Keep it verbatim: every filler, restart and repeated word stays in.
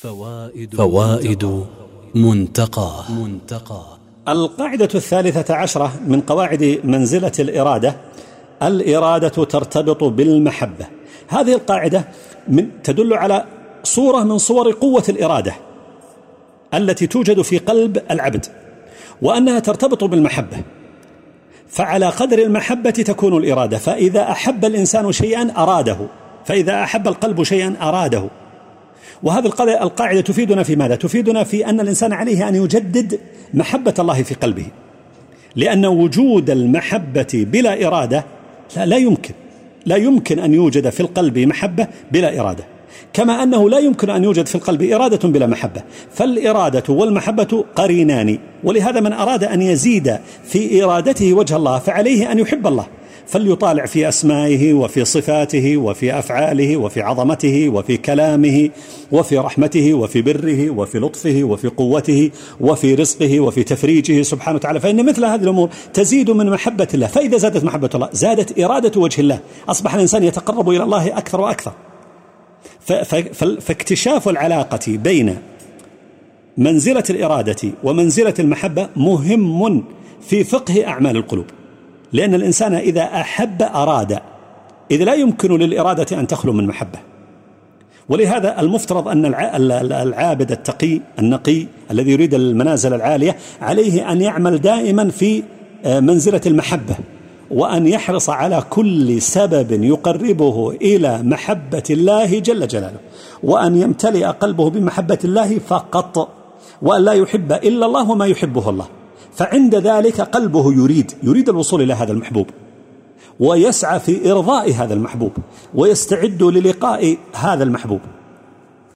فوائد, فوائد منتقى منتقى القاعدة الثالثة عشرة من قواعد منزلة الإرادة: الإرادة ترتبط بالمحبة. هذه القاعدة من تدل على صورة من صور قوة الإرادة التي توجد في قلب العبد، وأنها ترتبط بالمحبة، فعلى قدر المحبة تكون الإرادة. فإذا أحب الإنسان شيئا أراده، فإذا أحب القلب شيئا أراده. وهذه القاعدة تفيدنا في ماذا؟ تفيدنا في أن الإنسان عليه أن يجدد محبة الله في قلبه، لأن وجود المحبة بلا إرادة لا, لا يمكن لا يمكن أن يوجد في القلب محبة بلا إرادة، كما أنه لا يمكن أن يوجد في القلب إرادة بلا محبة. فالإرادة والمحبة قرينان، ولهذا من أراد أن يزيد في إرادته وجه الله فعليه أن يحب الله، فليطالع في أسمائه وفي صفاته وفي أفعاله وفي عظمته وفي كلامه وفي رحمته وفي بره وفي لطفه وفي قوته وفي رزقه وفي تفريجه سبحانه وتعالى، فإن مثل هذه الأمور تزيد من محبة الله. فإذا زادت محبة الله زادت إرادة وجه الله، أصبح الإنسان يتقرب إلى الله أكثر وأكثر. فاكتشاف العلاقة بين منزلة الإرادة ومنزلة المحبة مهم في فقه أعمال القلوب، لأن الإنسان إذا أحب أراد، إذا لا يمكن للإرادة أن تخلو من محبة. ولهذا المفترض أن العابد التقي النقي الذي يريد المنازل العالية عليه أن يعمل دائما في منزلة المحبة، وأن يحرص على كل سبب يقربه إلى محبة الله جل جلاله، وأن يمتلئ قلبه بمحبة الله فقط، وأن لا يحب إلا الله وما يحبه الله. فعند ذلك قلبه يريد يريد الوصول إلى هذا المحبوب، ويسعى في إرضاء هذا المحبوب، ويستعد للقاء هذا المحبوب.